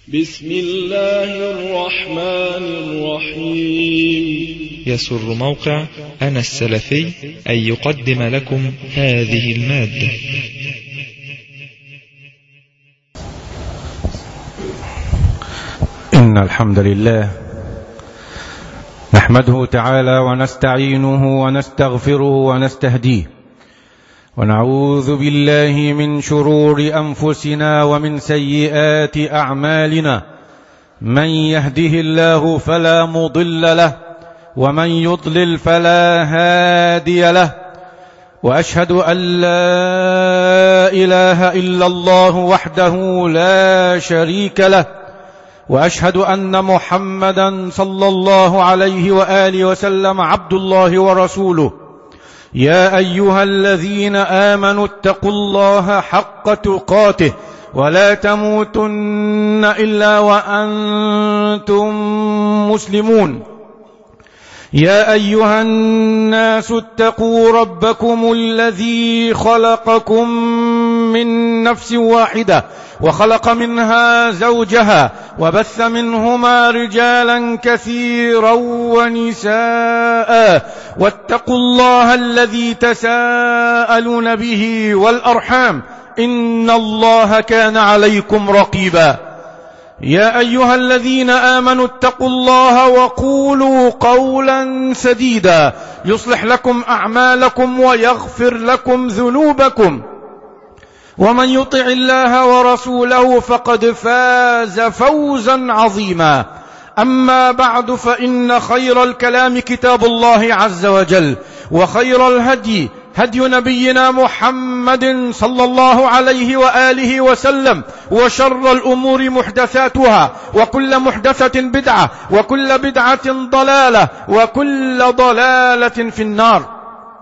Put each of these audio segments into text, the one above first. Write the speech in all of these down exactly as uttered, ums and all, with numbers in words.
بسم الله الرحمن الرحيم. يسر موقع أنا السلفي أن يقدم لكم هذه المادة. إن الحمد لله نحمده تعالى ونستعينه ونستغفره ونستهديه، ونعوذ بالله من شرور أنفسنا ومن سيئات أعمالنا. من يهده الله فلا مضل له، ومن يضلل فلا هادي له، وأشهد أن لا إله إلا الله وحده لا شريك له، وأشهد أن محمدا صلى الله عليه وآله وسلم عبد الله ورسوله. يا أيها الذين آمنوا اتقوا الله حق تقاته ولا تموتن إلا وأنتم مسلمون. يا أيها الناس اتقوا ربكم الذي خلقكم من نفس واحدة وخلق منها زوجها وبث منهما رجالا كثيرا ونساء، واتقوا الله الذي تساءلون به والأرحام إن الله كان عليكم رقيبا. يا أيها الذين آمنوا اتقوا الله وقولوا قولا سديدا يصلح لكم أعمالكم ويغفر لكم ذنوبكم، ومن يطع الله ورسوله فقد فاز فوزا عظيما. أما بعد، فإن خير الكلام كتاب الله عز وجل، وخير الهدي هدي نبينا محمد صلى الله عليه وآله وسلم، وشر الأمور محدثاتها، وكل محدثة بدعة، وكل بدعة ضلالة، وكل ضلالة في النار.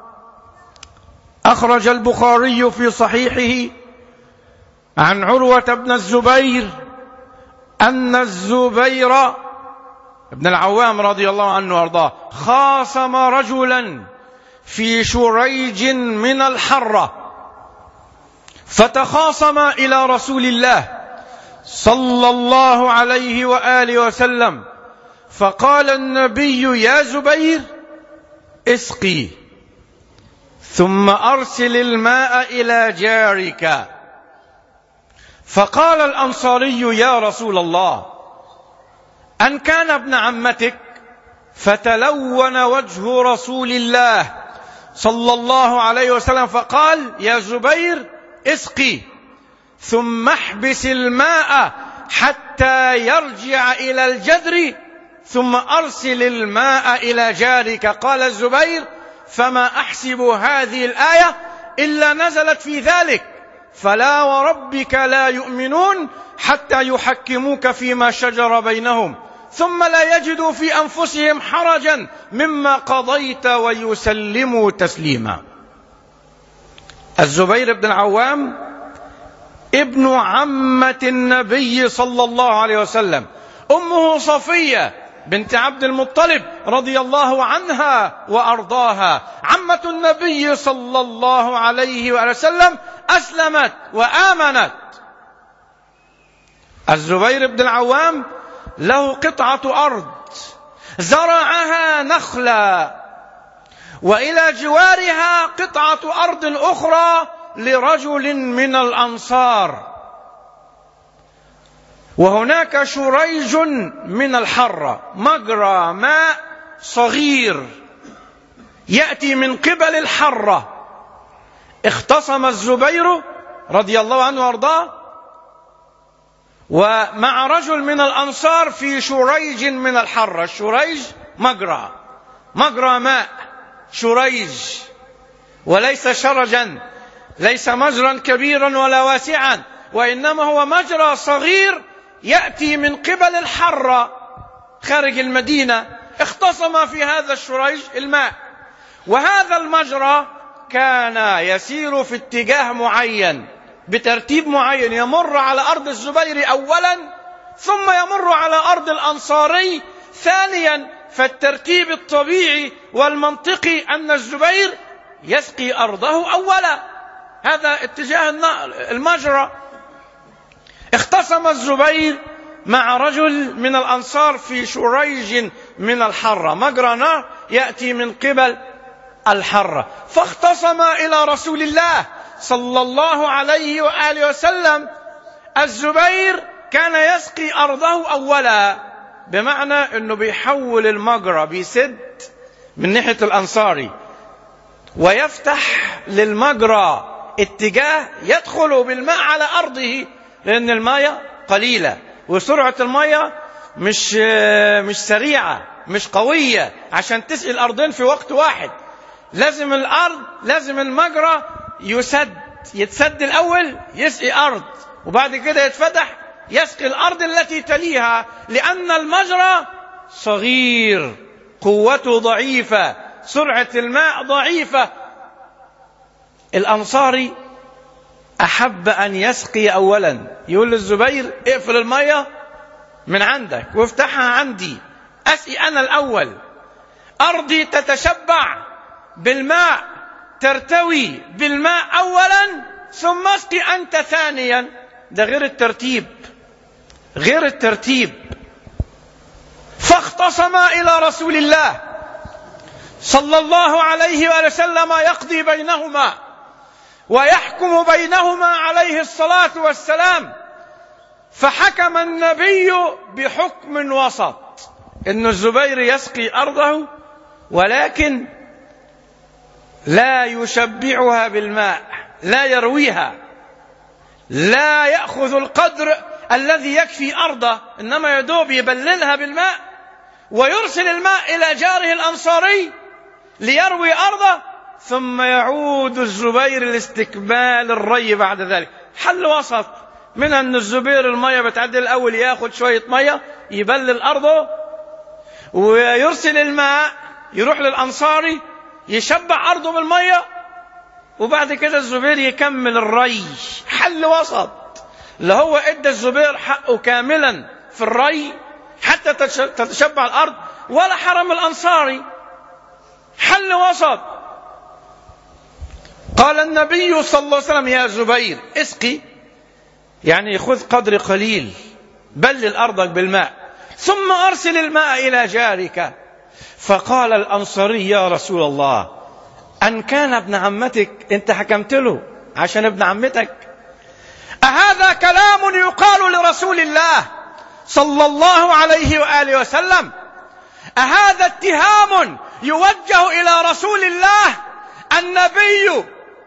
أخرج البخاري في صحيحه عن عروة بن الزبير أن الزبير بن العوام رضي الله عنه وارضاه خاصم رجلا في شريج من الحرة، فتخاصم إلى رسول الله صلى الله عليه وآله وسلم، فقال النبي: يا زبير اسقي ثم أرسل الماء إلى جارك. فقال الأنصاري: يا رسول الله، أن كان ابن عمتك؟ فتلون وجه رسول الله صلى الله عليه وسلم فقال: يا زبير اسقي ثم احبس الماء حتى يرجع إلى الجذر ثم أرسل الماء إلى جارك. قال الزبير: فما أحسب هذه الآية إلا نزلت في ذلك، فلا وربك لا يؤمنون حتى يحكموك فيما شجر بينهم ثم لا يجدوا في أنفسهم حرجا مما قضيت ويسلموا تسليما. الزبير بن العوام ابن عمة النبي صلى الله عليه وسلم، أمه صفية بنت عبد المطلب رضي الله عنها وأرضاها، عمة النبي صلى الله عليه وسلم، أسلمت وآمنت. الزبير بن العوام له قطعة أرض زرعها نخلا، وإلى جوارها قطعة أرض أخرى لرجل من الأنصار، وهناك شريج من الحرة، مجرى ماء صغير يأتي من قبل الحرة. اختصم الزبير رضي الله عنه وارضاه ومع رجل من الأنصار في شريج من الحرة. الشريج مجرى مجرى ماء، شريج، وليس شرجا، ليس مجرا كبيرا ولا واسعا، وإنما هو مجرى صغير يأتي من قبل الحرة خارج المدينة. اختصم في هذا الشريج الماء، وهذا المجرى كان يسير في اتجاه معين بترتيب معين، يمر على أرض الزبير أولا ثم يمر على أرض الأنصاري ثانيا. فالترتيب الطبيعي والمنطقي أن الزبير يسقي أرضه أولا، هذا اتجاه المجرى. اختصم الزبير مع رجل من الأنصار في شريج من الحرة، مجرى نهر يأتي من قبل الحرة، فاختصما إلى رسول الله صلى الله عليه وآله وسلم. الزبير كان يسقي أرضه أولا، بمعنى أنه بيحول المجرى، بيسد من ناحية الأنصاري ويفتح للمجرى اتجاه يدخل بالماء على أرضه، لأن الماء قليلة وسرعة الماء مش مش سريعة مش قوية عشان تسقي الأرضين في وقت واحد. لازم الأرض لازم المجرى يسد، يتسد الأول يسقي أرض، وبعد كده يتفتح يسقي الأرض التي تليها، لأن المجرى صغير قوته ضعيفة سرعة الماء ضعيفة. الأنصاري أحب أن يسقي أولا، يقول للزبير اقفل المية من عندك وافتحها عندي، أسقي أنا الأول، أرضي تتشبع بالماء ترتوي بالماء أولا ثم اسقي أنت ثانيا. ده غير الترتيب غير الترتيب. فاختصم إلى رسول الله صلى الله عليه وآله وسلم يقضي بينهما ويحكم بينهما عليه الصلاة والسلام، فحكم النبي بحكم وسط، إن الزبير يسقي أرضه ولكن لا يشبعها بالماء، لا يرويها، لا يأخذ القدر الذي يكفي أرضه، إنما يدوب يبللها بالماء ويرسل الماء إلى جاره الأنصاري ليروي أرضه، ثم يعود الزبير لاستكمال الري بعد ذلك. حل وسط من أن الزبير المية بتعدي الأول يأخذ شوية مية يبلل أرضه ويرسل الماء يروح للأنصاري يشبع أرضه بالمية، وبعد كده الزبير يكمل الري. حل وسط، اللي هو ادى الزبير حقه كاملا في الري حتى تتشبع الأرض، ولا حرم الأنصاري. حل وسط. قال النبي صلى الله عليه وسلم يا زبير اسقي، يعني خذ قدر قليل بلل أرضك بالماء ثم أرسل الماء إلى جارك. فقال الأنصاري يا رسول الله أن كان ابن عمتك، أنت حكمت له عشان ابن عمتك؟ أهذا كلام يقال لرسول الله صلى الله عليه وآله وسلم؟ أهذا اتهام يوجه إلى رسول الله؟ النبي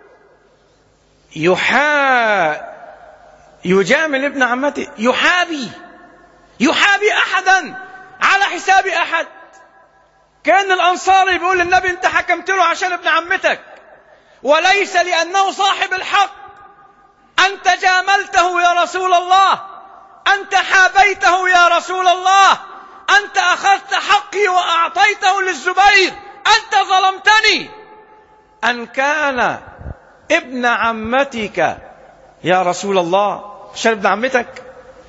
يحا يجامل ابن عمته، يحابي يحابي أحدا على حساب أحد. كان الأنصاري بيقول للنبي أنت حكمت له عشان ابن عمتك وليس لأنه صاحب الحق. أنت جاملته يا رسول الله، أنت حابيته يا رسول الله، أنت أخذت حقي وأعطيته للزبير، أنت ظلمتني. أن كان ابن عمتك يا رسول الله عشان ابن عمتك.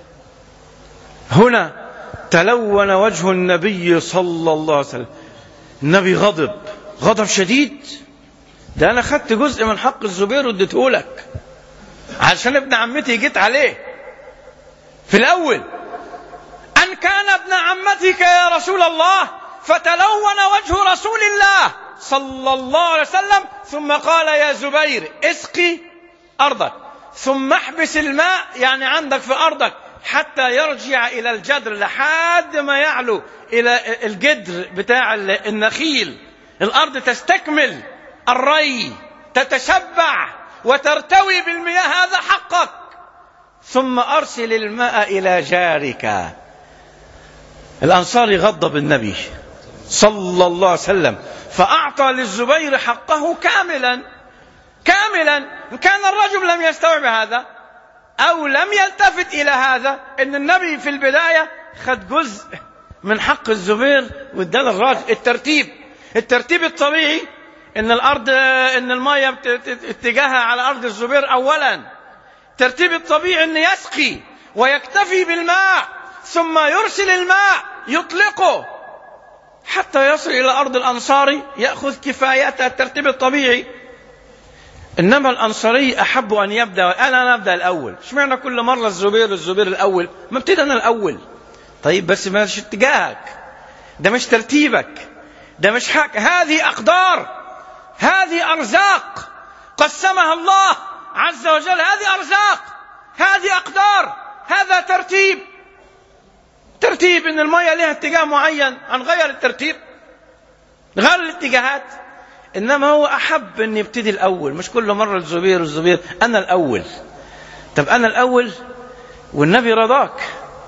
هنا تلون وجه النبي صلى الله عليه وسلم. النبي غضب غضب شديد، ده أنا خدت جزء من حق الزبير واديته لك عشان ابن عمتي جيت عليه في الأول. أن كان ابن عمتك يا رسول الله. فتلون وجه رسول الله صلى الله عليه وسلم، ثم قال يا زبير اسقي أرضك ثم احبس الماء، يعني عندك في أرضك حتى يرجع إلى الجدر، لحد ما يعلو إلى الجدر بتاع النخيل، الأرض تستكمل الري تتشبع وترتوي بالمياه، هذا حقك. ثم أرسل الماء إلى جارك. الأنصاري غضب النبي صلى الله عليه وسلم فأعطى للزبير حقه كاملا كاملا. إن كان الرجل لم يستوعب هذا أو لم يلتفت إلى هذا، إن النبي في البداية خد جزء من حق الزبير وادى الراجل. الترتيب الترتيب الطبيعي إن الأرض إن المية اتجاهها على أرض الزبير أولا. الترتيب الطبيعي إن يسقي ويكتفي بالماء ثم يرسل الماء يطلقه حتى يصل إلى أرض الأنصاري يأخذ كفايته. الترتيب الطبيعي. إنما الأنصاري أحب أن يبدأ، أنا نبدأ الأول. اشمعنى كل مرة الزبير الزبير الأول؟ ما ابتدى أنا الأول. طيب بس مش اتجاهك، ده مش ترتيبك، ده مش حق. هذه أقدار، هذه أرزاق قسمها الله عز وجل، هذه أرزاق، هذه أقدار، هذا ترتيب. ترتيب إن المية لها اتجاه معين، هنغير الترتيب، غير الاتجاهات. إنما هو أحب أن يبتدي الأول، مش كل مرة الزبير الزبير أنا الأول. طب أنا الأول والنبي رضاك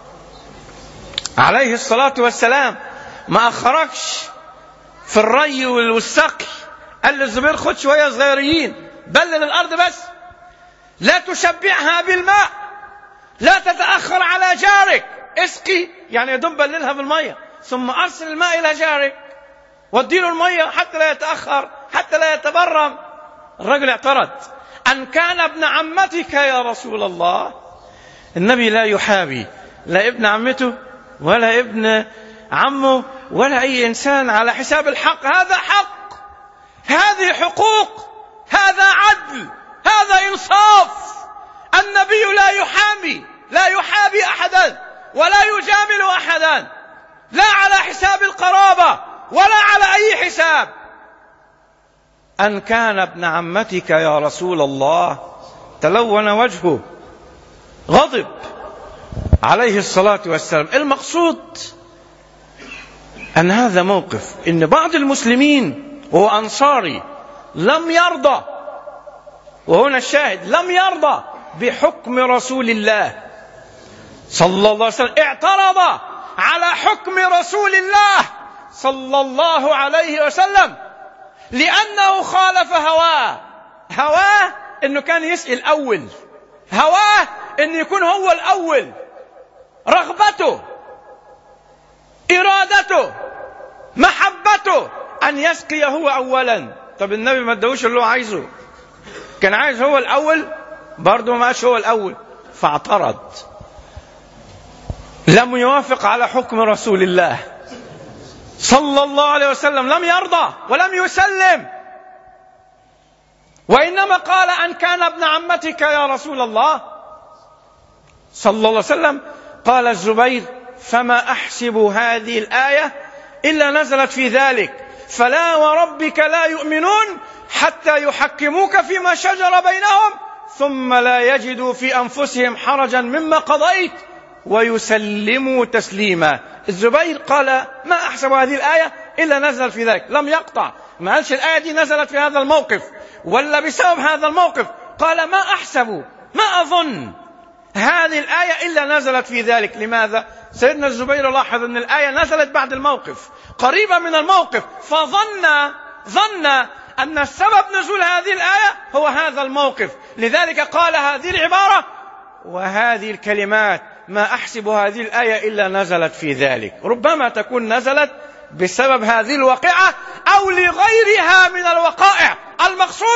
عليه الصلاة والسلام، ما أخركش في الري والسقي، قال للزبير خد شوية صغيرين بلل الأرض بس، لا تشبعها بالماء، لا تتأخر على جارك، اسقي يعني يدب بللها بالمية، ثم أرسل الماء إلى جارك واديله المية حتى لا يتأخر، حتى لا يتبرم. الرجل اعترض، أن كان ابن عمتك يا رسول الله. النبي لا يحابي لا ابن عمته ولا ابن عمه ولا أي إنسان على حساب الحق. هذا حق، هذه حقوق، هذا عدل، هذا إنصاف. النبي لا يحامي لا يحابي أحدا ولا يجامل أحدا، لا على حساب القرابة ولا على أي حساب. أن كان ابن عمتك يا رسول الله. تلون وجهه، غضب عليه الصلاة والسلام. المقصود أن هذا موقف إن بعض المسلمين وهو أنصاري لم يرضى، وهنا الشاهد، لم يرضى بحكم رسول الله صلى الله عليه وسلم، اعترض على حكم رسول الله صلى الله عليه وسلم لأنه خالف هواه. هواه أنه كان يسأل الأول، هواه أن يكون هو الأول، رغبته، إرادته، محبته أن يسقي هو أولا. طب النبي ما ادهوش اللي هو عايزه، كان عايز هو الأول برضه ما هو الأول، فاعترض، لم يوافق على حكم رسول الله صلى الله عليه وسلم، لم يرضى ولم يسلم، وإنما قال أن كان ابن عمتك يا رسول الله صلى الله عليه وسلم. قال الزبير فما أحسب هذه الآية إلا نزلت في ذلك، فلا وربك لا يؤمنون حتى يحكموك فيما شجر بينهم ثم لا يجدوا في أنفسهم حرجا مما قضيت ويسلموا تسليما. الزبير قال ما أحسب هذه الآية إلا نزل في ذلك، لم يقطع، ما قالش الآية دي نزلت في هذا الموقف ولا بسبب هذا الموقف، قال ما أحسب، ما أظن هذه الآية إلا نزلت في ذلك. لماذا؟ سيدنا الزبير لاحظ أن الآية نزلت بعد الموقف، قريبة من الموقف، فظن ظن أن السبب نزول هذه الآية هو هذا الموقف، لذلك قال هذه العبارة وهذه الكلمات ما أحسب هذه الآية إلا نزلت في ذلك. ربما تكون نزلت بسبب هذه الواقعة أو لغيرها من الوقائع. المقصود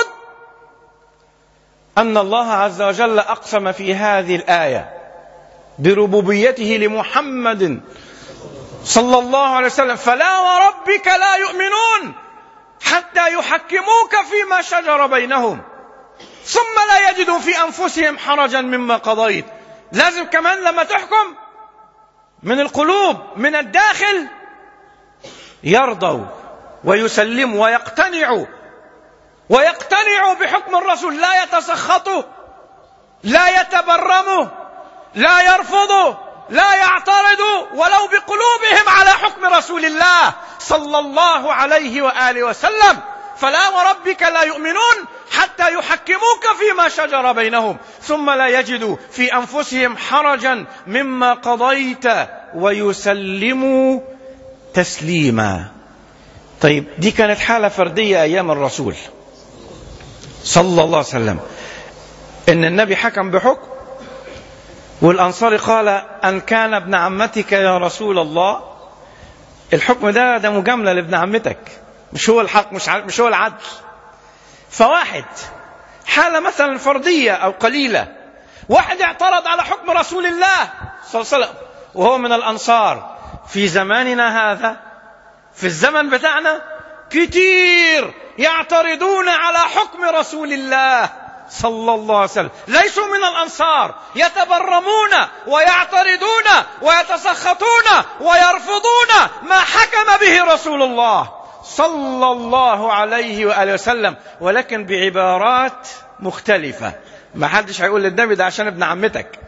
أن الله عز وجل أقسم في هذه الآية بربوبيته لمحمد صلى الله عليه وسلم، فلا وربك لا يؤمنون حتى يحكموك فيما شجر بينهم ثم لا يجدوا في أنفسهم حرجا مما قضيت. لازم كمان لما تحكم من القلوب من الداخل يرضوا ويسلموا ويقتنعوا ويقتنعوا بحكم الرسول، لا يتسخطوا، لا يتبرموا، لا يرفضوا، لا يعترضوا ولو بقلوبهم على حكم رسول الله صلى الله عليه وآله وسلم. فلا وربك لا يؤمنون حتى يحكموك فيما شجر بينهم ثم لا يجدوا في أنفسهم حرجا مما قضيت ويسلموا تسليما. طيب دي كانت حالة فردية أيام الرسول صلى الله عليه وسلم، إن النبي حكم بحكم والأنصاري قال أن كان ابن عمتك يا رسول الله. الحكم ده ده مجاملة لابن عمتك، مش هو الحق، مش مش هو العدل. فواحد حالة مثلا فردية أو قليلة، واحد اعترض على حكم رسول الله صلى الله عليه وسلم وهو من الأنصار. في زماننا هذا، في الزمن بتاعنا، كتير يعترضون على حكم رسول الله صلى الله عليه وسلم ليسوا من الأنصار يتبرمون ويعترضون ويتسخطون ويرفضون ما حكم به رسول الله صلى الله عليه وآله وسلم، ولكن بعبارات مختلفة. ما حدش هيقول للنبي ده عشان ابن عمتك،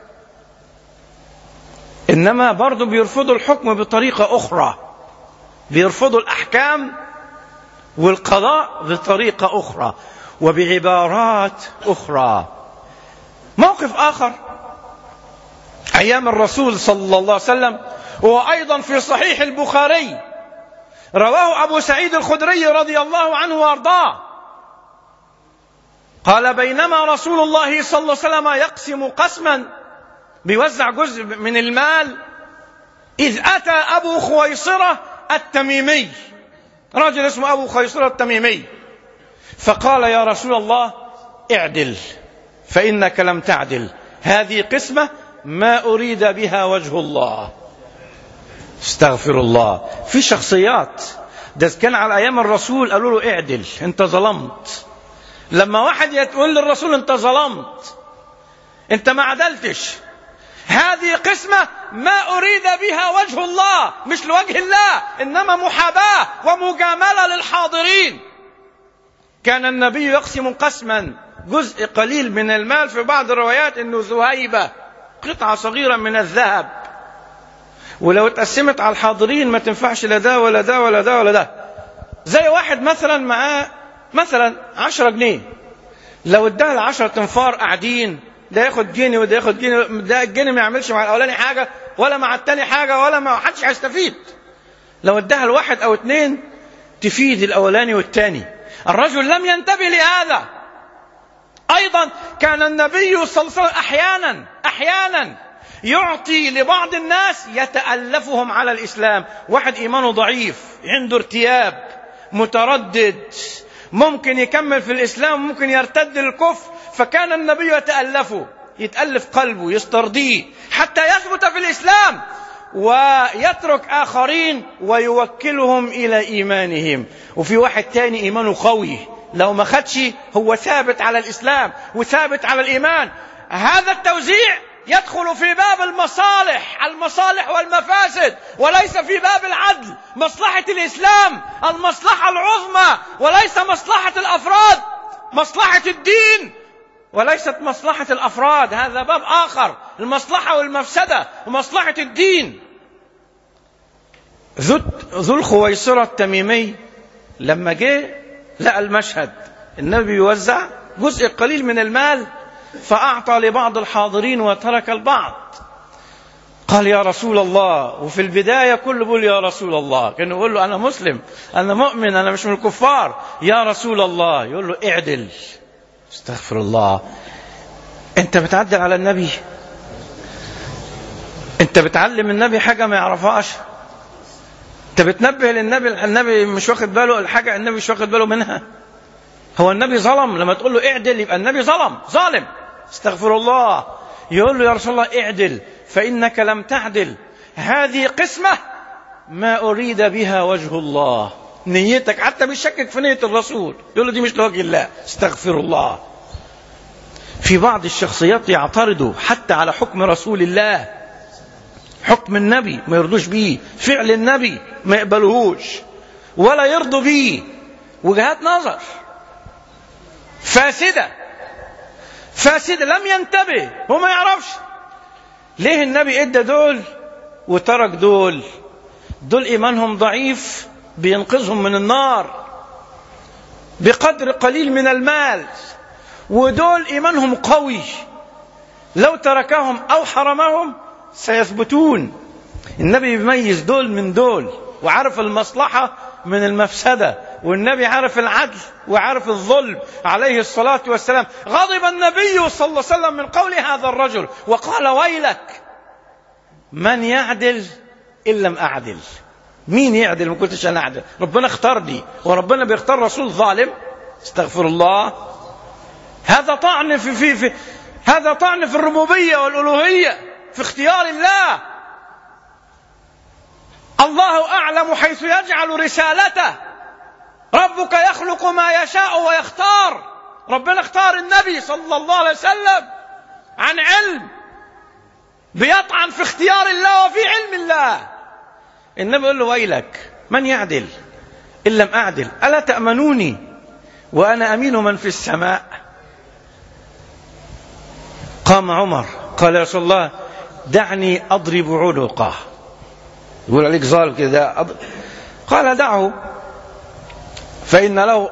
إنما برضو بيرفضوا الحكم بطريقة أخرى، بيرفضوا الأحكام والقضاء بطريقة أخرى وبعبارات أخرى. موقف آخر أيام الرسول صلى الله عليه وسلم، وأيضا في صحيح البخاري، رواه أبو سعيد الخدري رضي الله عنه وأرضاه، قال: بينما رسول الله صلى الله عليه وسلم يقسم قسما، بيوزع جزء من المال، إذ أتى أبو خويصرة التميمي، رجل اسمه أبو خويصرة التميمي، فقال: يا رسول الله اعدل فإنك لم تعدل، هذه قسمة ما أريد بها وجه الله. استغفر الله. في شخصيات ده كان على أيام الرسول قالوا له اعدل، انت ظلمت. لما واحد يقول للرسول انت ظلمت، انت ما عدلتش، هذه قسمة ما أريد بها وجه الله، مش لوجه الله، إنما محاباة ومجاملة للحاضرين. كان النبي يقسم قسما، جزء قليل من المال، في بعض الروايات انه ذهيبة، قطعة صغيرة من الذهب، ولو اتقسمت على الحاضرين ما تنفعش لا ده ولا ده ولا ده ولا ده. زي واحد مثلا معاه مثلا عشرة جنيه، لو اداها لعشرة تنفار قاعدين، ده ياخد جنيه وده ياخد جنيه، ده الجنيه ما يعملش مع الاولاني حاجة ولا مع التاني حاجة، ولا ما حدش هيستفيد. لو اداها لواحد او اتنين تفيد الاولاني والتاني. الرجل لم ينتبه لهذا. ايضا كان النبي صلى الله عليه وسلم احيانا احيانا يعطي لبعض الناس يتألفهم على الإسلام، واحد إيمانه ضعيف، عنده ارتياب، متردد، ممكن يكمل في الإسلام، ممكن يرتد للكفر، فكان النبي يتألفه، يتألف قلبه، يسترضيه حتى يثبت في الإسلام، ويترك آخرين ويوكلهم إلى إيمانهم. وفي واحد تاني إيمانه قوي، لو ما خدش هو ثابت على الإسلام وثابت على الإيمان. هذا التوزيع يدخل في باب المصالح المصالح والمفاسد، وليس في باب العدل. مصلحة الإسلام المصلحة العظمى، وليس مصلحة الأفراد، مصلحة الدين وليست مصلحة الأفراد، هذا باب آخر، المصلحة والمفسدة ومصلحة الدين. ذو الخويصرة التميمي لما جه لقى المشهد، النبي يوزع جزء قليل من المال، فأعطى لبعض الحاضرين وترك البعض. قال: يا رسول الله. وفي البداية كله بيقول يا رسول الله، كان يقول له أنا مسلم، أنا مؤمن، أنا مش من الكفار. يا رسول الله، يقول له اعدل. استغفر الله. أنت بتعدل على النبي؟ أنت بتعلم النبي حاجة ما يعرفهاش؟ أنت بتنبه للنبي النبي مش واخد باله الحاجة، النبي مش واخد باله منها؟ هو النبي ظلم؟ لما تقول له اعدل يبقى النبي ظلم، ظالم. استغفر الله. يقول له: يا رسول الله اعدل فإنك لم تعدل، هذه قسمة ما أريد بها وجه الله. نيتك حتى بيشكك في نية الرسول، يقول له دي مش لوجه الله. استغفر الله. في بعض الشخصيات يعترضوا حتى على حكم رسول الله، حكم النبي ما يرضوش بيه، فعل النبي ما يقبلوهوش ولا يرضوا بيه. وجهات نظر فاسدة فاسدة، لم ينتبه وما يعرفش ليه النبي ادى دول وترك دول. دول إيمانهم ضعيف بينقذهم من النار بقدر قليل من المال، ودول إيمانهم قوي، لو تركهم أو حرمهم سيثبتون. النبي يميز دول من دول، وعرف المصلحة من المفسدة، والنبي عارف العدل وعارف الظلم عليه الصلاة والسلام. غضب النبي صلى الله عليه وسلم من قول هذا الرجل وقال: ويلك من يعدل إن لم أعدل. مين يعدل؟ ما كنتش أنا أعدل، ربنا اختارني، وربنا بيختار رسول ظالم؟ استغفر الله. هذا طعن في, في, في هذا طعن في الربوبية والألوهية، في اختيار الله. الله أعلم حيث يجعل رسالته، ربك يخلق ما يشاء ويختار، ربنا اختار النبي صلى الله عليه وسلم عن علم، بيطعن في اختيار الله وفي علم الله. النبي يقول له ويلك من يعدل إن لم أعدل، ألا تأمنوني وأنا أمين من في السماء؟ قام عمر قال يا رسول الله دعني أضرب عنقه. يقول عليك ظالم كده. قال دعه فإن له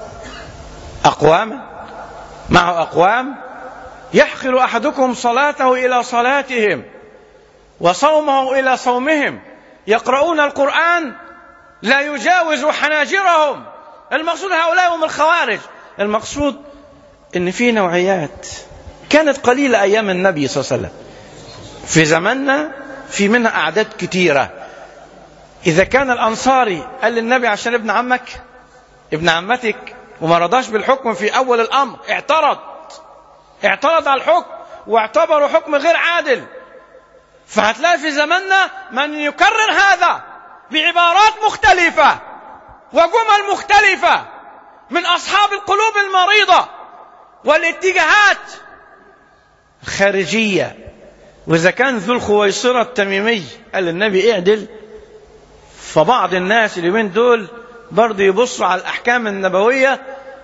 أقوام معه أقوام يحقر أحدكم صلاته إلى صلاتهم وصومه إلى صومهم، يقرؤون القرآن لا يجاوز حناجرهم. المقصود هؤلاء هم الخوارج. المقصود إن في نوعيات كانت قليلة أيام النبي صلى الله عليه وسلم، في زماننا في منها أعداد كتيرة. إذا كان الأنصاري قال للنبي عشان ابن عمك ابن عمتك وما رضاش بالحكم في أول الأمر، اعترض اعترض على الحكم واعتبروا حكم غير عادل، فهتلاقي في زماننا من يكرر هذا بعبارات مختلفة وجمل مختلفة من أصحاب القلوب المريضة والاتجاهات الخارجية. وإذا كان ذو الخويصرة التميمي قال النبي اعدل، فبعض الناس اليومين دول برضه يبصوا على الأحكام النبوية،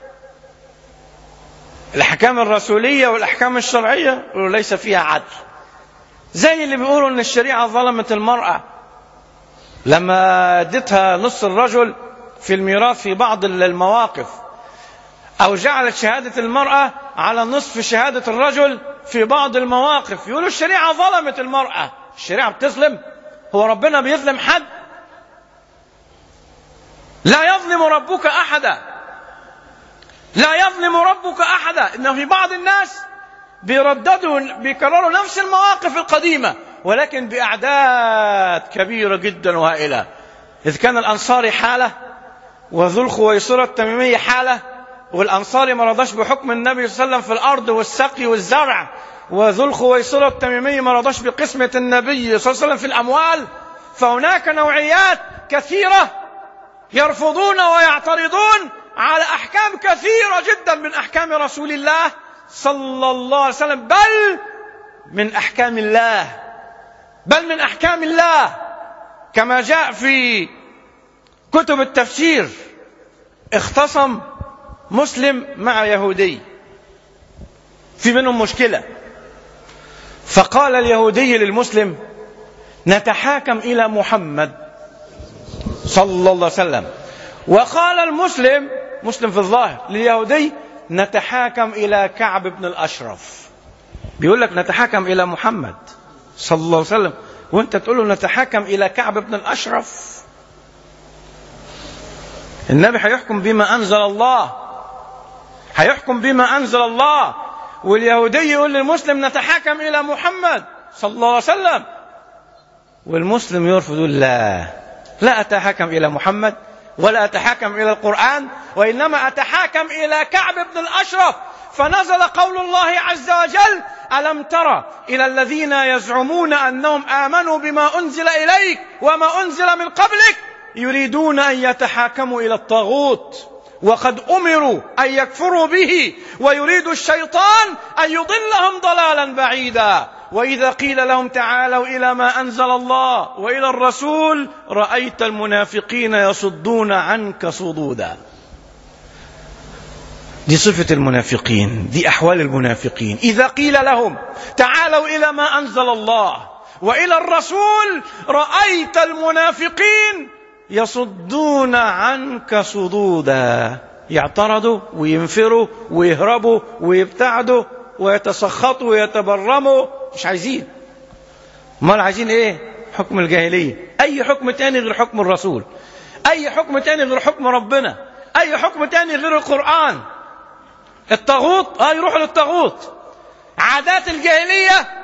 الأحكام الرسولية والأحكام الشرعية، يقولوا ليس فيها عدل. زي اللي بيقولوا أن الشريعة ظلمت المرأة لما ادتها نص الرجل في الميراث في بعض المواقف، أو جعلت شهادة المرأة على نصف شهادة الرجل في بعض المواقف. يقولوا الشريعة ظلمت المرأة. الشريعة بتظلم؟ هو ربنا بيظلم حد؟ لا يظلم ربك أحدا، لا يظلم ربك أحدا. إن في بعض الناس بيرددوا بيكرروا نفس المواقف القديمة ولكن بأعداد كبيرة جدا وهائلة. إذ كان الأنصاري حالة وذو الخويصرة التميمية حالة، والأنصاري ما رضاش بحكم النبي صلى الله عليه وسلم في الأرض والسقي والزرع، وذو الخويصرة التميمية ما رضاش بقسمة النبي صلى الله عليه وسلم في الأموال. فهناك نوعيات كثيرة يرفضون ويعترضون على أحكام كثيرة جدا من أحكام رسول الله صلى الله عليه وسلم، بل من أحكام الله بل من أحكام الله كما جاء في كتب التفسير. اختصم مسلم مع يهودي، في منهم مشكلة، فقال اليهودي للمسلم نتحاكم إلى محمد صلى الله عليه وسلم، وقال المسلم مسلم في الظاهر لليهودي نتحاكم إلى كعب بن الأشرف. بيقول لك نتحاكم إلى محمد صلى الله عليه وسلم وانت تقول له نتحاكم إلى كعب بن الأشرف. النبي هيحكم بما أنزل الله، هيحكم بما أنزل الله، واليهودي يقول للمسلم نتحاكم إلى محمد صلى الله عليه وسلم، والمسلم يرفض يقول لا لا أتحاكم إلى محمد ولا أتحاكم إلى القرآن، وإنما أتحاكم إلى كعب بن الأشرف. فنزل قول الله عز وجل ألم ترى إلى الذين يزعمون أنهم آمنوا بما أنزل إليك وما أنزل من قبلك يريدون أن يتحاكموا إلى الطاغوت وقد أمروا أن يكفروا به ويريد الشيطان أن يضلهم ضلالا بعيدا. وإذا قيل لهم تعالوا إلى ما أنزل الله وإلى الرسول رأيت المنافقين يصدون عنك صدودا. دي صفة المنافقين، دي أحوال المنافقين. إذا قيل لهم تعالوا إلى ما أنزل الله وإلى الرسول رأيت المنافقين يصدون عنك صدودا، يعترضوا وينفروا ويهربوا ويبتعدوا ويتسخطوا ويتبرموا، مش عايزين. ما عايزين ايه؟ حكم الجاهلية، اي حكم تاني غير حكم الرسول، اي حكم تاني غير حكم ربنا، اي حكم تاني غير القرآن. الطاغوت اه يروحوا للطاغوت، عادات الجاهلية،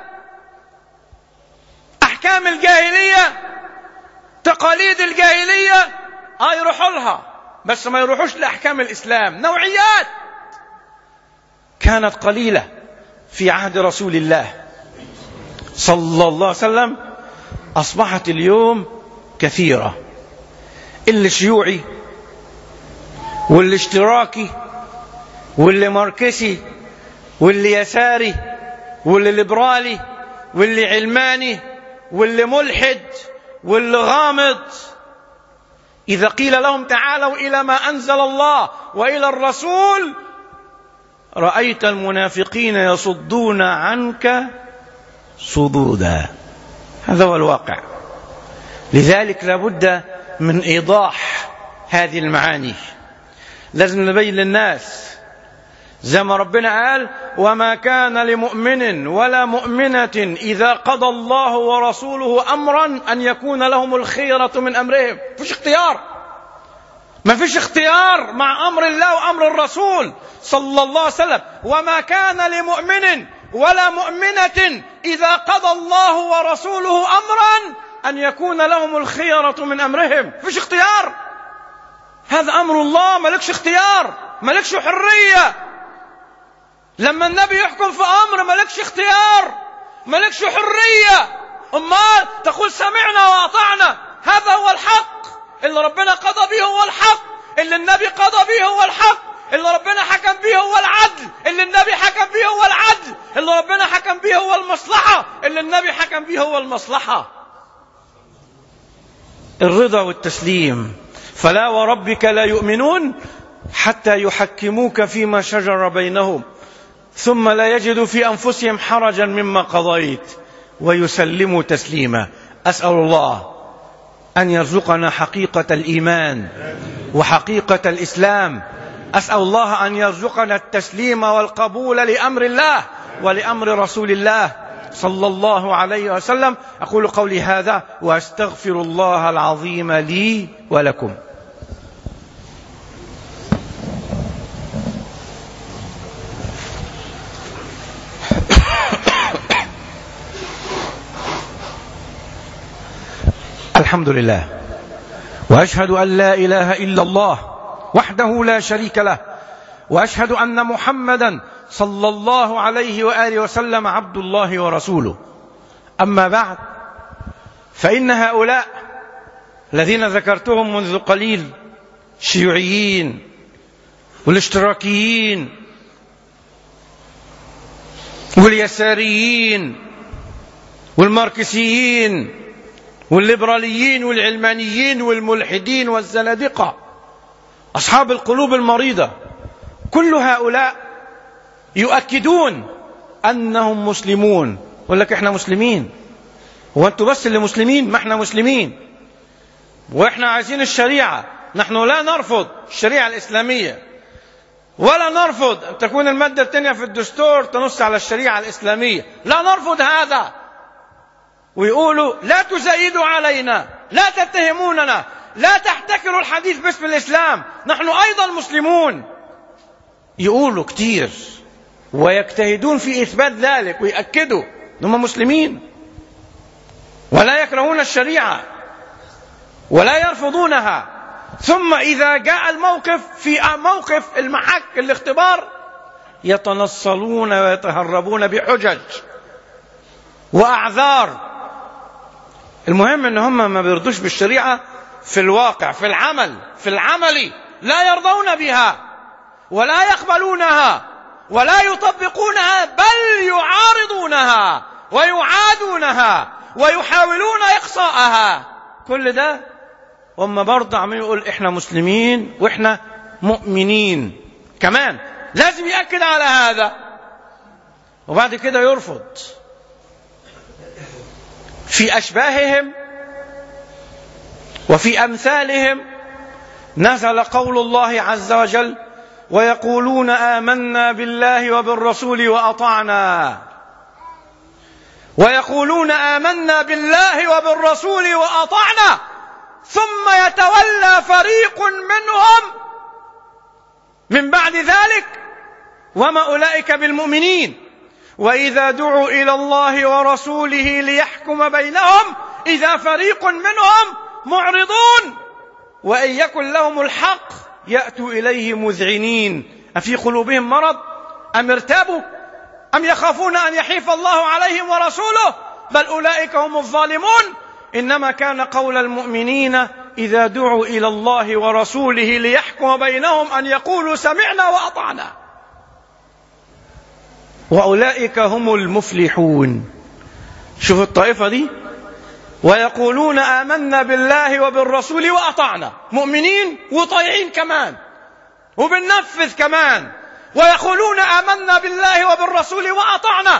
احكام الجاهلية، تقاليد الجاهلية اه يروحوا لها، بس ما يروحوش لأحكام الإسلام. نوعيات كانت قليلة في عهد رسول الله صلى الله عليه وسلم أصبحت اليوم كثيرة. الشيوعي والاشتراكي واللي ماركسي واللي يساري واللي ليبرالي واللي علماني واللي ملحد واللي غامض، إذا قيل لهم تعالوا إلى ما أنزل الله وإلى الرسول رأيت المنافقين يصدون عنك صدودا. هذا هو الواقع. لذلك لابد من إيضاح هذه المعاني، لازم نبين للناس زي ما ربنا قال وما كان لمؤمن ولا مؤمنة إذا قضى الله ورسوله أمرا أن يكون لهم الخيرة من أمرهم. فيش اختيار، ما فيش اختيار مع أمر الله وأمر الرسول صلى الله عليه وسلم. وما كان لمؤمن ولا مؤمنة إذا قضى الله ورسوله أمرا أن يكون لهم الخيرة من أمرهم. فيش اختيار، هذا أمر الله، ملكش اختيار، ملكش حرية. لما النبي يحكم في أمر ملكش اختيار، ملكش حرية. أمال تقول سمعنا وأطعنا، هذا هو الحق اللي ربنا قضى به، هو الحق اللي النبي قضى به، هو الحق اللي ربنا حكم به، هو العدل اللي النبي حكم به، هو العدل اللي ربنا حكم به، هو المصلحة اللي النبي حكم به، هو المصلحة. الرضا والتسليم. فلا وربك لا يؤمنون حتى يحكموك فيما شجر بينهم ثم لا يجدوا في أنفسهم حرجا مما قضيت ويسلموا تسليما. أسأل الله أن يرزقنا حقيقة الإيمان وحقيقة الإسلام. أسأل الله أن يرزقنا التسليم والقبول لأمر الله ولأمر رسول الله صلى الله عليه وسلم. أقول قولي هذا وأستغفر الله العظيم لي ولكم. الحمد لله، وأشهد أن لا إله إلا الله وحده لا شريك له، وأشهد أن محمدا صلى الله عليه وآله وسلم عبد الله ورسوله. أما بعد، فإن هؤلاء الذين ذكرتهم منذ قليل، الشيوعيين والاشتراكيين واليساريين والماركسيين والليبراليين والعلمانيين والملحدين والزنادقة، أصحاب القلوب المريضة، كل هؤلاء يؤكدون أنهم مسلمون. يقول لك إحنا مسلمين، هو أنتوا بس اللي مسلمين؟ ما إحنا مسلمين وإحنا عايزين الشريعة. نحن لا نرفض الشريعة الإسلامية ولا نرفض أن تكون المادة الثانية في الدستور تنص على الشريعة الإسلامية، لا نرفض هذا. ويقولوا لا تزايدوا علينا، لا تتهموننا، لا تحتكروا الحديث باسم الإسلام، نحن أيضا مسلمون. يقولوا كتير ويجتهدون في إثبات ذلك ويأكدوا أنهم مسلمين ولا يكرهون الشريعة ولا يرفضونها. ثم إذا جاء الموقف في موقف المحك الاختبار يتنصلون ويتهربون بحجج وأعذار. المهم ان هم ما بيرضوش بالشريعة في الواقع، في العمل، في العمل لا يرضون بها ولا يقبلونها ولا يطبقونها، بل يعارضونها ويعادونها ويحاولون إقصاءها. كل ده هم برضه عم يقول احنا مسلمين واحنا مؤمنين كمان، لازم يأكد على هذا وبعد كده يرفض. في أشباههم وفي أمثالهم نزل قول الله عز وجل ويقولون آمنا بالله وبالرسول وأطعنا، ويقولون آمنا بالله وبالرسول وأطعنا، ثم يتولى فريق منهم من بعد ذلك وما أولئك بالمؤمنين، وإذا دعوا إلى الله ورسوله ليحكم بينهم إذا فريق منهم معرضون، وإن يكن لهم الحق يأتوا إليه مذعنين أفي قلوبهم مرض أم ارتابوا أم يخافون أن يحيف الله عليهم ورسوله بل أولئك هم الظالمون. إنما كان قول المؤمنين إذا دعوا إلى الله ورسوله ليحكم بينهم أن يقولوا سمعنا وأطعنا. وأولئك هم المفلحون. شوف الطائفة دي، ويقولون آمنا بالله وبالرسول وأطعنا، مؤمنين وطيعين كمان وبننفذ كمان، ويقولون آمنا بالله وبالرسول وأطعنا،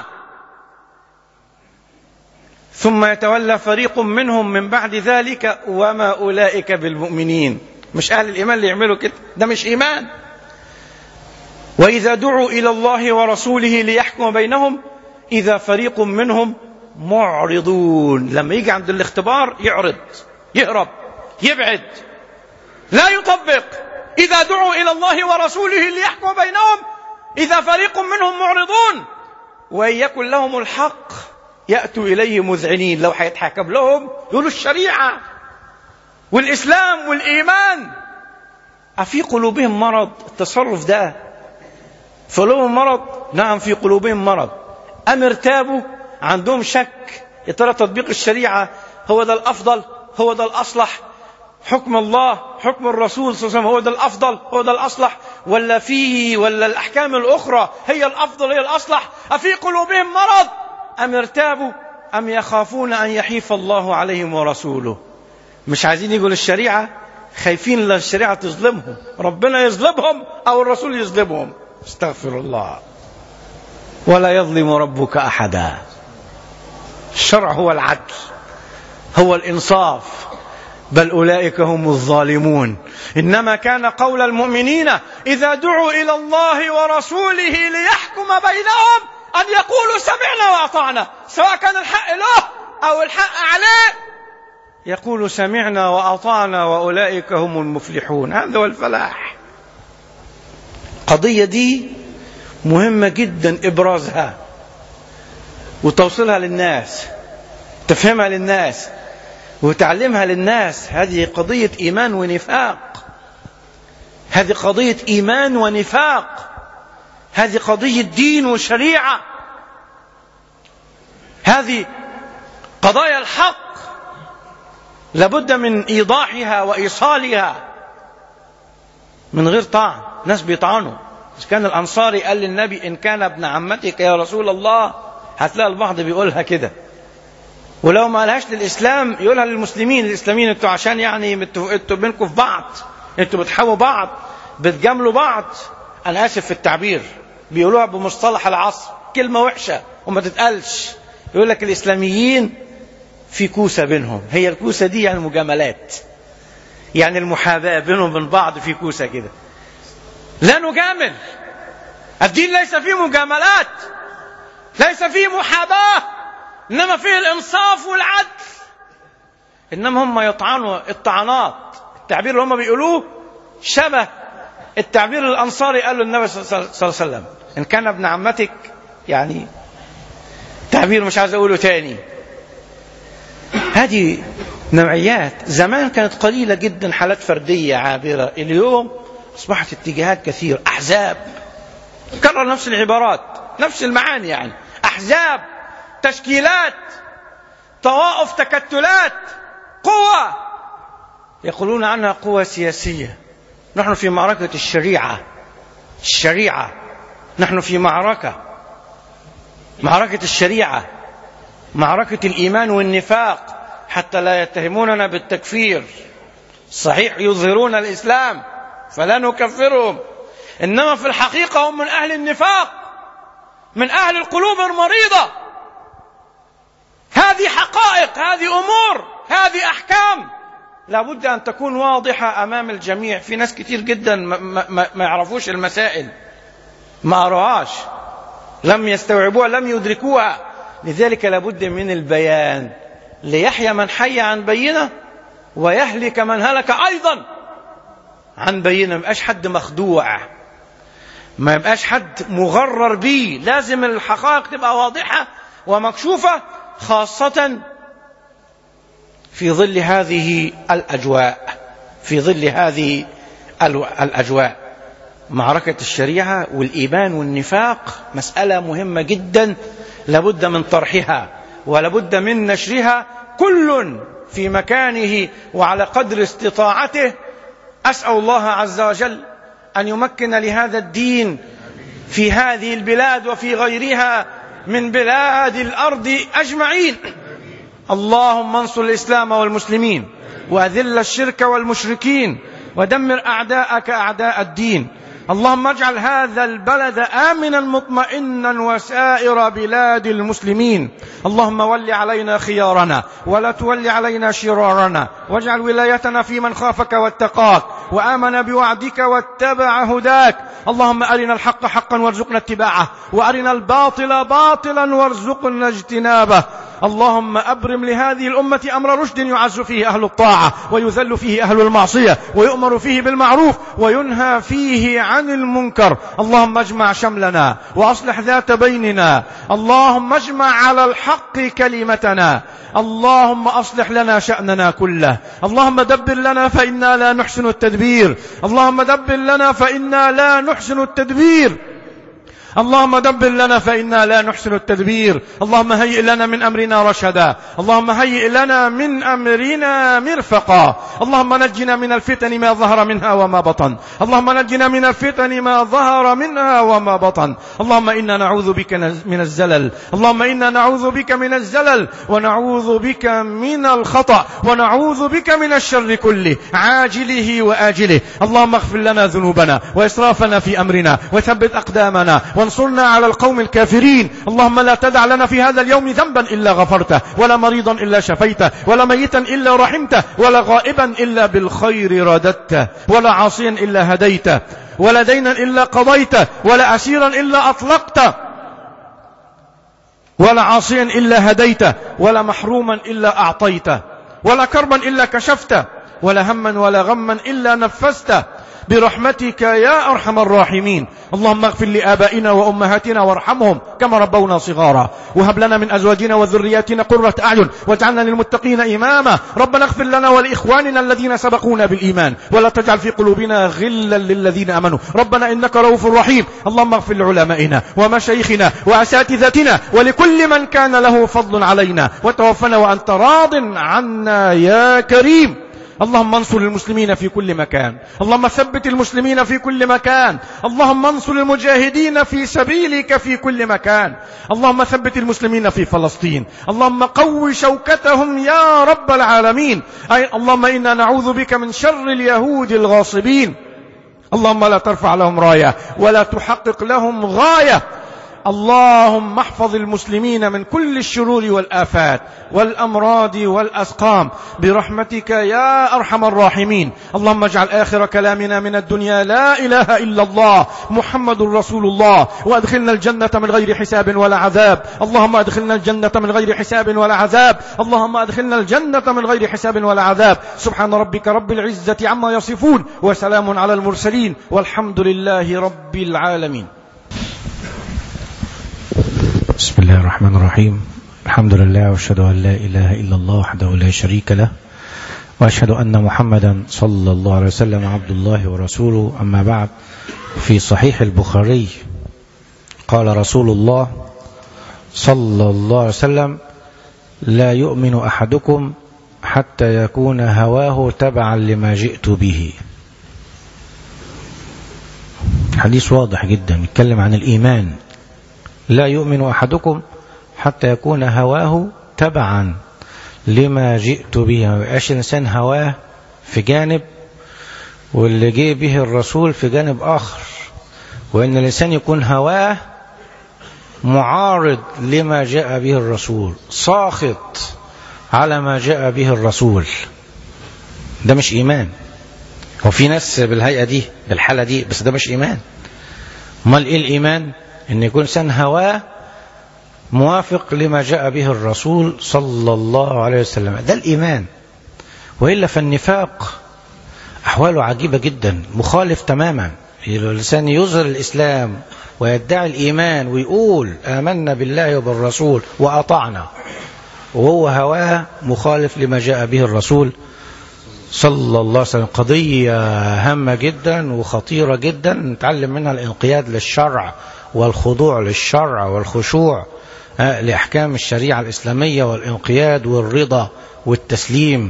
ثم يتولى فريق منهم من بعد ذلك وما أولئك بالمؤمنين. مش أهل الإيمان اللي يعملوا كده، ده مش إيمان. وإذا دعوا إلى الله ورسوله ليحكم بينهم إذا فريق منهم معرضون. لما يجي عند الاختبار يعرض، يهرب، يبعد، لا يطبق. إذا دعوا إلى الله ورسوله ليحكم بينهم إذا فريق منهم معرضون وإن يكن لهم الحق يأتوا إليه مذعنين. لو هيتحكم لهم يقولوا الشريعة والإسلام والإيمان. أفي قلوبهم مرض؟ التصرف ده في قلوبهم مرض؟ نعم في قلوبهم مرض. أم ارتابوا؟ عندهم شك، يا ترى تطبيق الشريعة هو ده الأفضل، هو ده الأصلح، حكم الله حكم الرسول صلى الله عليه وسلم هو ده الأفضل هو ده الأصلح، ولا فيه ولا الأحكام الأخرى هي الأفضل هي الأصلح؟ أفي قلوبهم مرض أم ارتابوا أم يخافون أن يحيف الله عليهم ورسوله؟ مش عايزين يقول الشريعة، خايفين لا الشريعة تظلمهم، ربنا يظلمهم أو الرسول يظلمهم. استغفر الله. ولا يظلم ربك أحدا. الشرع هو العدل، هو الإنصاف، بل أولئك هم الظالمون. إنما كان قول المؤمنين إذا دعوا إلى الله ورسوله ليحكم بينهم أن يقولوا سمعنا وأطعنا، سواء كان الحق له أو الحق عليه، يقول سمعنا وأطعنا وأولئك هم المفلحون. هذا هو الفلاح. قضية دي مهمة جدا إبرازها وتوصيلها للناس، تفهمها للناس وتعلمها للناس. هذه قضية إيمان ونفاق، هذه قضية إيمان ونفاق، هذه قضية دين وشريعة، هذه قضايا الحق لابد من إيضاحها وإيصالها من غير طعن. ناس بيطعنوا. كان الأنصاري قال للنبي إن كان ابن عمتك يا رسول الله، هتلاقي البعض بيقولها كده، ولو ما قالهاش للإسلام يقولها للمسلمين. الإسلاميين انتوا عشان يعني انتوا بينكم في بعض، انتوا بتحاولوا بعض، بتجاملوا بعض. أنا آسف في التعبير، بيقولوها بمصطلح العصر، كلمة وحشة وما تتقالش. يقول لك الإسلاميين في كوسة بينهم، هي الكوسة دي يعني مجاملات، يعني المحاباة بينهم وبين بعض في كوسة كده. لا نجامل، الدين ليس فيه مجاملات، ليس فيه محاباة، إنما فيه الإنصاف والعدل. إنما هم يطعنوا الطعنات، التعبير اللي هم بيقولوه شبه التعبير الأنصاري قاله النبي صلى الله عليه وسلم إن كان ابن عمتك، يعني تعبير مش عايز أقوله تاني. هذه نوعيات زمان كانت قليلة جدا، حالات فردية عابرة. اليوم أصبحت اتجاهات كثير، أحزاب، كرر نفس العبارات نفس المعاني، يعني أحزاب، تشكيلات، طوائف، تكتلات، قوة يقولون عنها قوة سياسية. نحن في معركة الشريعة، الشريعة نحن في معركة معركة الشريعة، معركة الإيمان والنفاق، حتى لا يتهموننا بالتكفير. صحيح يظهرون الإسلام فلا نكفرهم، إنما في الحقيقة هم من أهل النفاق، من أهل القلوب المريضة. هذه حقائق، هذه أمور، هذه أحكام لابد أن تكون واضحة أمام الجميع. في ناس كتير جدا ما, ما, ما يعرفوش المسائل، ما أرواش، لم يستوعبوها، لم يدركوها. لذلك لابد من البيان ليحيى من حي عن بينة ويهلك من هلك أيضا عن بينة. ما يبقاش حد مخدوع، ما يبقاش حد مغرر به. لازم الحقائق تبقى واضحة ومكشوفة، خاصة في ظل هذه الأجواء، في ظل هذه الأجواء. معركة الشريعة والإيمان والنفاق مسألة مهمة جدا، لابد من طرحها ولابد من نشرها، كل في مكانه وعلى قدر استطاعته. أسأل الله عز وجل أن يمكن لهذا الدين في هذه البلاد وفي غيرها من بلاد الأرض أجمعين. اللهم انصر الإسلام والمسلمين وأذل الشرك والمشركين ودمر أعداءك أعداء الدين. اللهم اجعل هذا البلد آمنا مطمئنا وسائر بلاد المسلمين. اللهم ول علينا خيارنا ولا تول علينا شرارنا، واجعل ولايتنا في من خافك واتقاك وآمن بوعدك واتبع هداك. اللهم أرنا الحق حقا وارزقنا اتباعه، وأرنا الباطل باطلا وارزقنا اجتنابه. اللهم أبرم لهذه الأمة أمر رشد يعز فيه أهل الطاعة ويذل فيه أهل المعصية، ويؤمر فيه بالمعروف وينهى فيه عن المنكر. اللهم اجمع شملنا وأصلح ذات بيننا. اللهم اجمع على الحق كلمتنا. اللهم أصلح لنا شأننا كله. اللهم دبر لنا فإنا لا نحسن التدبير. اللهم دبر لنا فإنا لا نحسن التدبير. اللهم دبر لنا فإنا لا نحسن التدبير. اللهم هيئ لنا من أمرنا رشدا. اللهم هيئ لنا من أمرنا مرفقا. اللهم نجنا من الفتن ما ظهر منها وما بطن. اللهم نجنا من الفتن ما ظهر منها وما بطن. اللهم إنا نعوذ بك من الزلل. اللهم إنا نعوذ بك من الزلل ونعوذ بك من الخطأ ونعوذ بك من الشر كله عاجله وآجله. اللهم اغفر لنا ذنوبنا وإسرافنا في أمرنا وثبت أقدامنا وانصرنا على القوم الكافرين. اللهم لا تدع لنا في هذا اليوم ذنبا إلا غفرته، ولا مريضا إلا شفيته، ولا ميتا إلا رحمته، ولا غائبا إلا بالخير رددته، ولا عاصيا إلا هديته، ولا دينا إلا قضيته، ولا أسيرا إلا أطلقته، ولا عاصيا إلا هديته، ولا محروما إلا أعطيته، ولا كربا إلا كشفته، ولا هما ولا غما إلا نفسته، برحمتك يا أرحم الراحمين. اللهم اغفر لآبائنا وأمهاتنا وارحمهم كما ربونا صغارا، وهب لنا من أزواجنا وذرياتنا قرة أعين واجعلنا للمتقين إماما. ربنا اغفر لنا ولإخواننا الذين سبقونا بالإيمان، ولا تجعل في قلوبنا غلا للذين آمنوا ربنا إنك رؤوف رحيم. اللهم اغفر لعلمائنا ومشايخنا وأساتذتنا ولكل من كان له فضل علينا، وتوفنا وأنت راض عنا يا كريم. اللهم انصر المسلمين في كل مكان. اللهم ثبت المسلمين في كل مكان. اللهم انصر المجاهدين في سبيلك في كل مكان. اللهم ثبت المسلمين في فلسطين. اللهم قو شوكتهم يا رب العالمين. أي اللهم إنا نعوذ بك من شر اليهود الغاصبين. اللهم لا ترفع لهم راية ولا تحقق لهم غاية. اللهم احفظ المسلمين من كل الشرور والآفات والأمراض والأسقام برحمتك يا أرحم الراحمين. اللهم اجعل آخر كلامنا من الدنيا لا إله إلا الله محمد رسول الله، وأدخلنا الجنة من غير حساب ولا عذاب. اللهم أدخلنا الجنة من غير حساب ولا عذاب. اللهم أدخلنا الجنة من غير حساب ولا عذاب. سبحان ربك رب العزة عما يصفون، وسلام على المرسلين، والحمد لله رب العالمين. بسم الله الرحمن الرحيم. الحمد لله، واشهد أن لا إله إلا الله وحده لا شريك له، وأشهد أن محمدا صلى الله عليه وسلم عبد الله ورسوله. أما بعد، في صحيح البخاري قال رسول الله صلى الله عليه وسلم: لا يؤمن أحدكم حتى يكون هواه تبعا لما جئت به. حديث واضح جدا يتكلم عن الإيمان. لا يؤمن أحدكم حتى يكون هواه تبعا لما جئت به. ما يبقاش الإنسان هواه في جانب واللي جه به الرسول في جانب آخر، وإن الإنسان يكون هواه معارض لما جاء به الرسول، ساخط على ما جاء به الرسول. ده مش إيمان. وفي ناس بالهيئة دي بالحالة دي، بس ده مش إيمان. امال إيه الإيمان؟ إن يكون إنسان هواه موافق لما جاء به الرسول صلى الله عليه وسلم. ده الإيمان. وإلا فالنفاق أحواله عجيبة جدا، مخالف تماما. الإنسان يظهر الإسلام ويدعي الإيمان ويقول آمنا بالله وبالرسول وأطعنا، وهو هواه مخالف لما جاء به الرسول صلى الله عليه وسلم. قضية هامة جدا وخطيرة جدا، نتعلم منها الانقياد للشرع والخضوع للشرع والخشوع لأحكام الشريعة الإسلامية، والانقياد والرضا والتسليم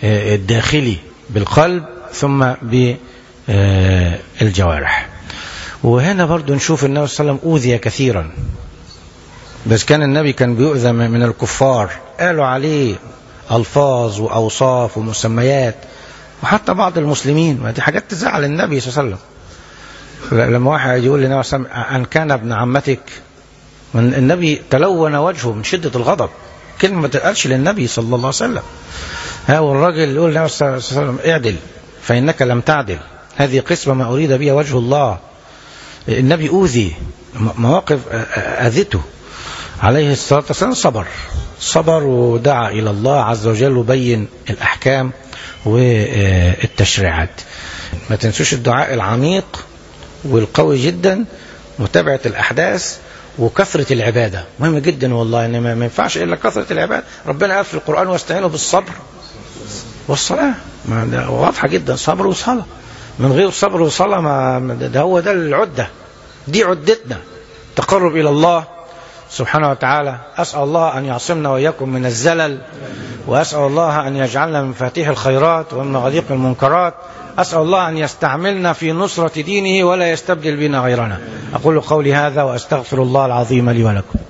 الداخلي بالقلب ثم بالجوارح. وهنا برضو نشوف النبي صلى الله عليه وسلم أوذي كثيرا، بس كان النبي كان بيؤذى من الكفار، قالوا عليه ألفاظ وأوصاف ومسميات، وحتى بعض المسلمين، ما دي حاجات تزعل النبي صلى الله عليه وسلم. لما واحد يقول للنبي صلى الله عليه وسلم أن كان ابن عمتك، من النبي تلون وجهه من شدة الغضب، كلمة ما تقالش للنبي صلى الله عليه وسلم. ها والراجل يقول للنبي صلى الله عليه وسلم اعدل فإنك لم تعدل، هذه قسمة ما أريد بها وجه الله. النبي أوذي، مواقف أذته عليه الصلاة والسلام، صبر صبر ودعا إلى الله عز وجل وبين الأحكام والتشريعات. ما تنسوش الدعاء العميق والقوي جدا، متابعة الأحداث وكثرة العبادة مهم جدا والله، إن ما ينفعش إلا كثرة العبادة. ربنا قال في القرآن واستعينوا بالصبر والصلاة، واضحة جدا، صبر وصلاة. من غير صبر وصلاة ما ده هو ده العدة، دي عدتنا تقرب إلى الله سبحانه وتعالى. أسأل الله أن يعصمنا وإياكم من الزلل، وأسأل الله أن يجعلنا من مفاتيح الخيرات ومن مغاليق المنكرات. أسأل الله أن يستعملنا في نصرة دينه ولا يستبدل بنا غيرنا. أقول قولي هذا وأستغفر الله العظيم لي ولكم.